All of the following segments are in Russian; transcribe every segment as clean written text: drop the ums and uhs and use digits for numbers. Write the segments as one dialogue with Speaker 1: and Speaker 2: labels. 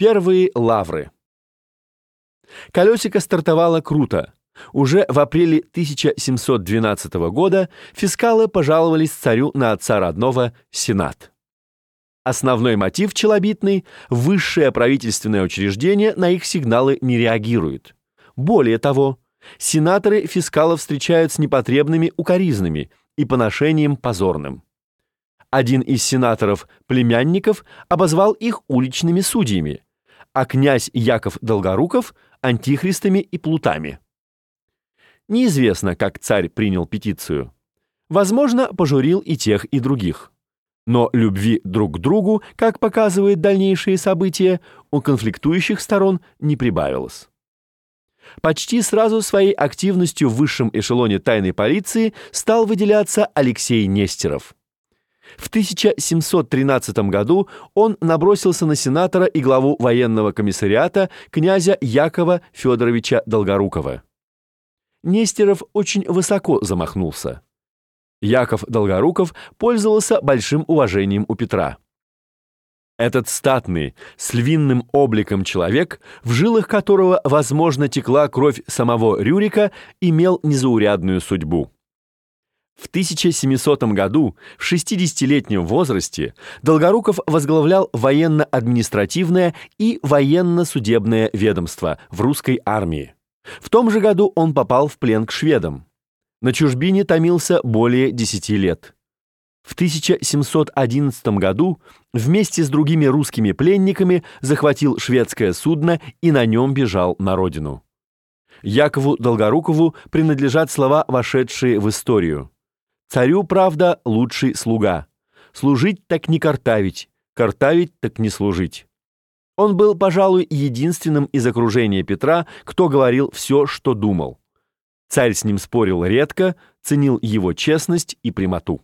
Speaker 1: Первые лавры. Колесико стартовало круто. Уже в апреле 1712 года фискалы пожаловались царю на отца родного Сенат. Основной мотив челобитный – высшее правительственное учреждение на их сигналы не реагирует. Более того, сенаторы фискалов встречают с непотребными укоризнами и поношением позорным. Один из сенаторов, племянников, обозвал их уличными судьями, а князь Яков Долгоруков – антихристами и плутами. Неизвестно, как царь принял петицию. Возможно, пожурил и тех, и других. Но любви друг к другу, как показывают дальнейшие события, у конфликтующих сторон не прибавилось. Почти сразу своей активностью в высшем эшелоне тайной полиции стал выделяться Алексей Нестеров. В 1713 году он набросился на сенатора и главу военного комиссариата князя Якова Федоровича Долгорукова. Нестеров очень высоко замахнулся. Яков Долгоруков пользовался большим уважением у Петра. Этот статный, с львиным обликом человек, в жилах которого, возможно, текла кровь самого Рюрика, имел незаурядную судьбу. В 1700 году, в 60-летнем возрасте, Долгоруков возглавлял военно-административное и военно-судебное ведомство в русской армии. В том же году он попал в плен к шведам. На чужбине томился более 10 лет. В 1711 году вместе с другими русскими пленниками захватил шведское судно и на нем бежал на родину. Якову Долгорукову принадлежат слова, вошедшие в историю. «Царю, правда, лучший слуга. Служить так не картавить, картавить так не служить». Он был, пожалуй, единственным из окружения Петра, кто говорил все, что думал. Царь с ним спорил редко, ценил его честность и прямоту.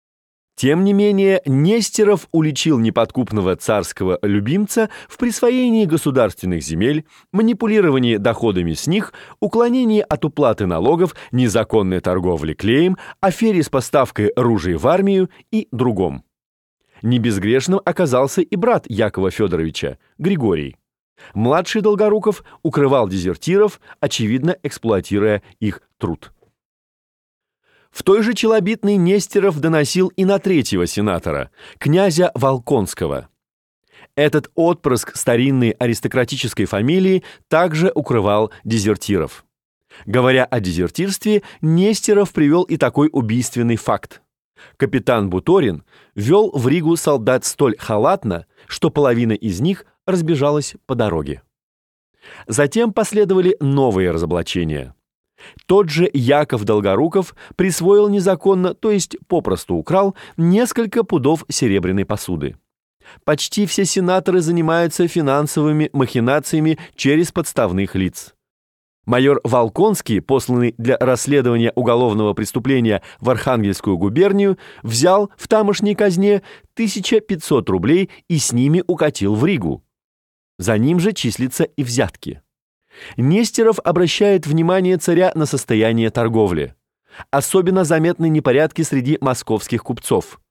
Speaker 1: Тем не менее, Нестеров уличил неподкупного царского любимца в присвоении государственных земель, манипулировании доходами с них, уклонении от уплаты налогов, незаконной торговле клеем, афере с поставкой ружей в армию и другом. Не безгрешным оказался и брат Якова Федоровича, Григорий. Младший Долгоруков укрывал дезертиров, очевидно эксплуатируя их труд. В той же челобитной Нестеров доносил и на третьего сенатора, князя Волконского. Этот отпрыск старинной аристократической фамилии также укрывал дезертиров. Говоря о дезертирстве, Нестеров привел и такой убийственный факт. Капитан Буторин вел в Ригу солдат столь халатно, что половина из них разбежалась по дороге. Затем последовали новые разоблачения. Тот же Яков Долгоруков присвоил незаконно, то есть попросту украл, несколько пудов серебряной посуды. Почти все сенаторы занимаются финансовыми махинациями через подставных лиц. Майор Волконский, посланный для расследования уголовного преступления в Архангельскую губернию, взял в тамошней казне 1500 рублей и с ними укатил в Ригу. За ним же числятся и взятки. Нестеров обращает внимание царя на состояние торговли. Особенно заметны непорядки среди московских купцов.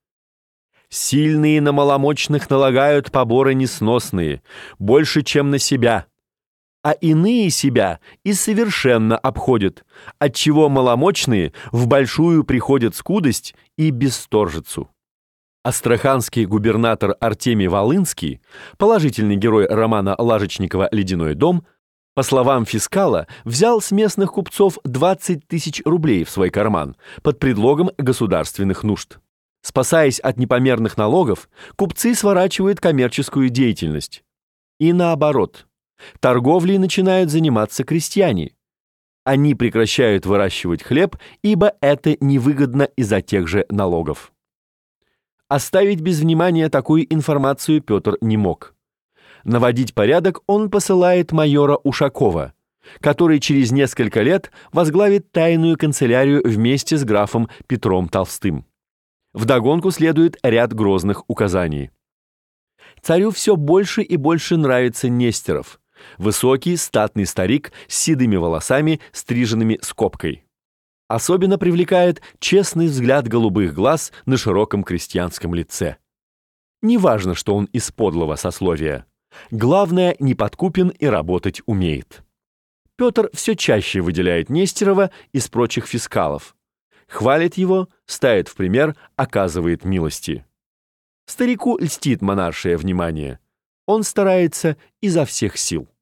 Speaker 1: «Сильные на маломощных налагают поборы несносные, больше, чем на себя. А иные себя и совершенно обходят, отчего маломощные в большую приходят скудость и бесторжицу». Астраханский губернатор Артемий Волынский, положительный герой романа Лажечникова «Ледяной дом», по словам фискала, взял с местных купцов 20 тысяч рублей в свой карман под предлогом государственных нужд. Спасаясь от непомерных налогов, купцы сворачивают коммерческую деятельность. И наоборот, торговлей начинают заниматься крестьяне. Они прекращают выращивать хлеб, ибо это невыгодно из-за тех же налогов. Оставить без внимания такую информацию Петр не мог. Наводить порядок он посылает майора Ушакова, который через несколько лет возглавит тайную канцелярию вместе с графом Петром Толстым. Вдогонку следует ряд грозных указаний. Царю все больше и больше нравится Нестеров, высокий статный старик с седыми волосами, стриженными скобкой. Особенно привлекает честный взгляд голубых глаз на широком крестьянском лице. Неважно, что он из подлого сословия. Главное, неподкупен и работать умеет. Петр все чаще выделяет Нестерова из прочих фискалов. Хвалит его, ставит в пример, оказывает милости. Старику льстит монаршее внимание. Он старается изо всех сил.